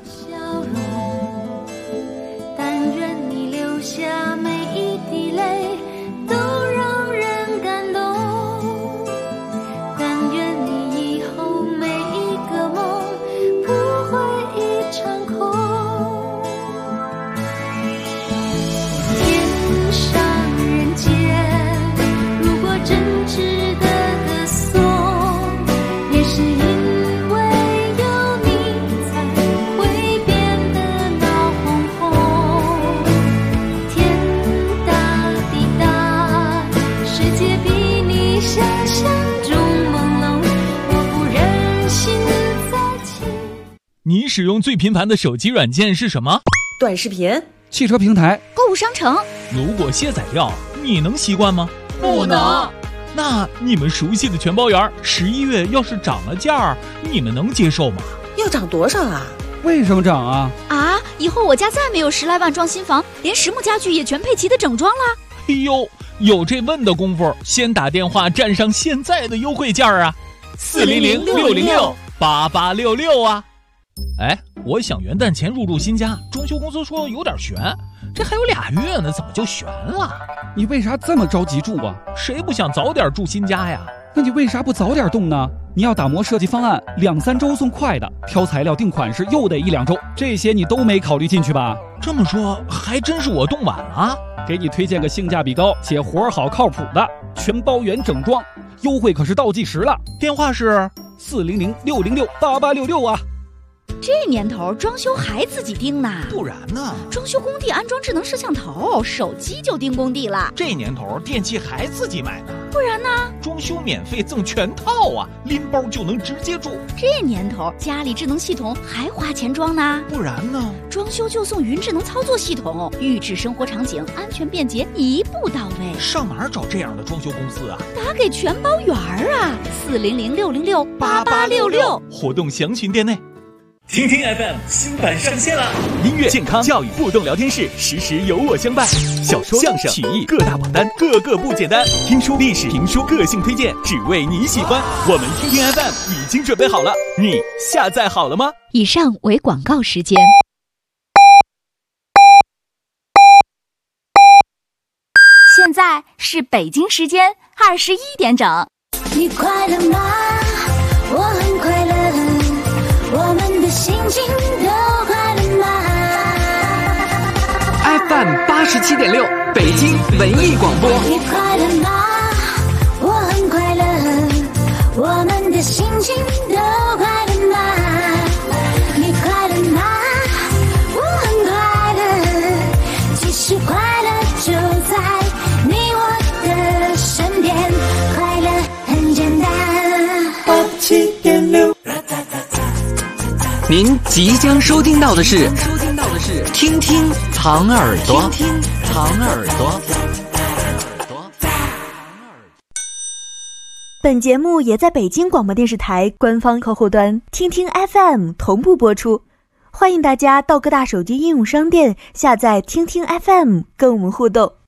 你使用最频繁的手机软件是什么？ 短视频、 汽车平台、 购物商城。 如果卸载掉， 你能习惯吗？ 不能。 那你们熟悉的全包园11月要是涨了价，你们能接受吗？ 要涨多少啊？ 为什么涨啊？ 啊，以后我家再没有10来万装新房，连实木家具也全配齐的整装了。 哎呦，有这问的功夫，先打电话占上现在的优惠价啊！400-606-8866啊！哎，我想元旦前入住新家，装修公司说有点悬，这还有2月呢，怎么就悬了？ 你为啥这么着急住啊？ 谁不想早点住新家呀？ 那你为啥不早点动呢？你要打磨设计方案，2-3周送快的，挑材料定款式又得1-2周，这些你都没考虑进去吧？ 这么说，还真是我动晚了。 给你推荐个性价比高且活好靠谱的全包圆整装，优惠可是倒计时了。 电话是 400-606-8866啊。 这年头装修还自己盯呢？ 不然呢？ 装修工地安装智能摄像头，手机就盯工地了。 这年头电器还自己买呢？ 不然呢？ 装修免费赠全套啊，拎包就能直接住。 这年头家里智能系统还花钱装呢？ 不然呢？ 装修就送云智能操作系统，预制生活场景，安全便捷，一步到位。 上哪儿找这样的装修公司啊？ 打给全包园啊，400-606-8866， 活动详询店内。 听听 FM 新版上线了，音乐、健康、教育、互动聊天室，时时有我相伴。小说、相声、曲艺各大榜单，个个不简单。听书、历史、评书、个性推荐，只为你喜欢。我们听听 FM 已经准备好了，你下载好了吗？ 以上为广告时间。 现在是北京时间21点整。 你快乐吗？我很快乐。我们的心情都快乐吗 ？FM 87.6，北京文艺广播。 你快乐吗？我很快乐。我们的心情都快乐吗？你快乐吗？我很快乐。其实快乐就在你我的身边，快乐很简单。87.6。 您即将收听到的是听听藏耳朵，听听藏耳朵。 本节目也在北京广播电视台官方客户端听听 FM 同步播出，欢迎大家到各大手机应用商店下载听听 FM 跟我们互动。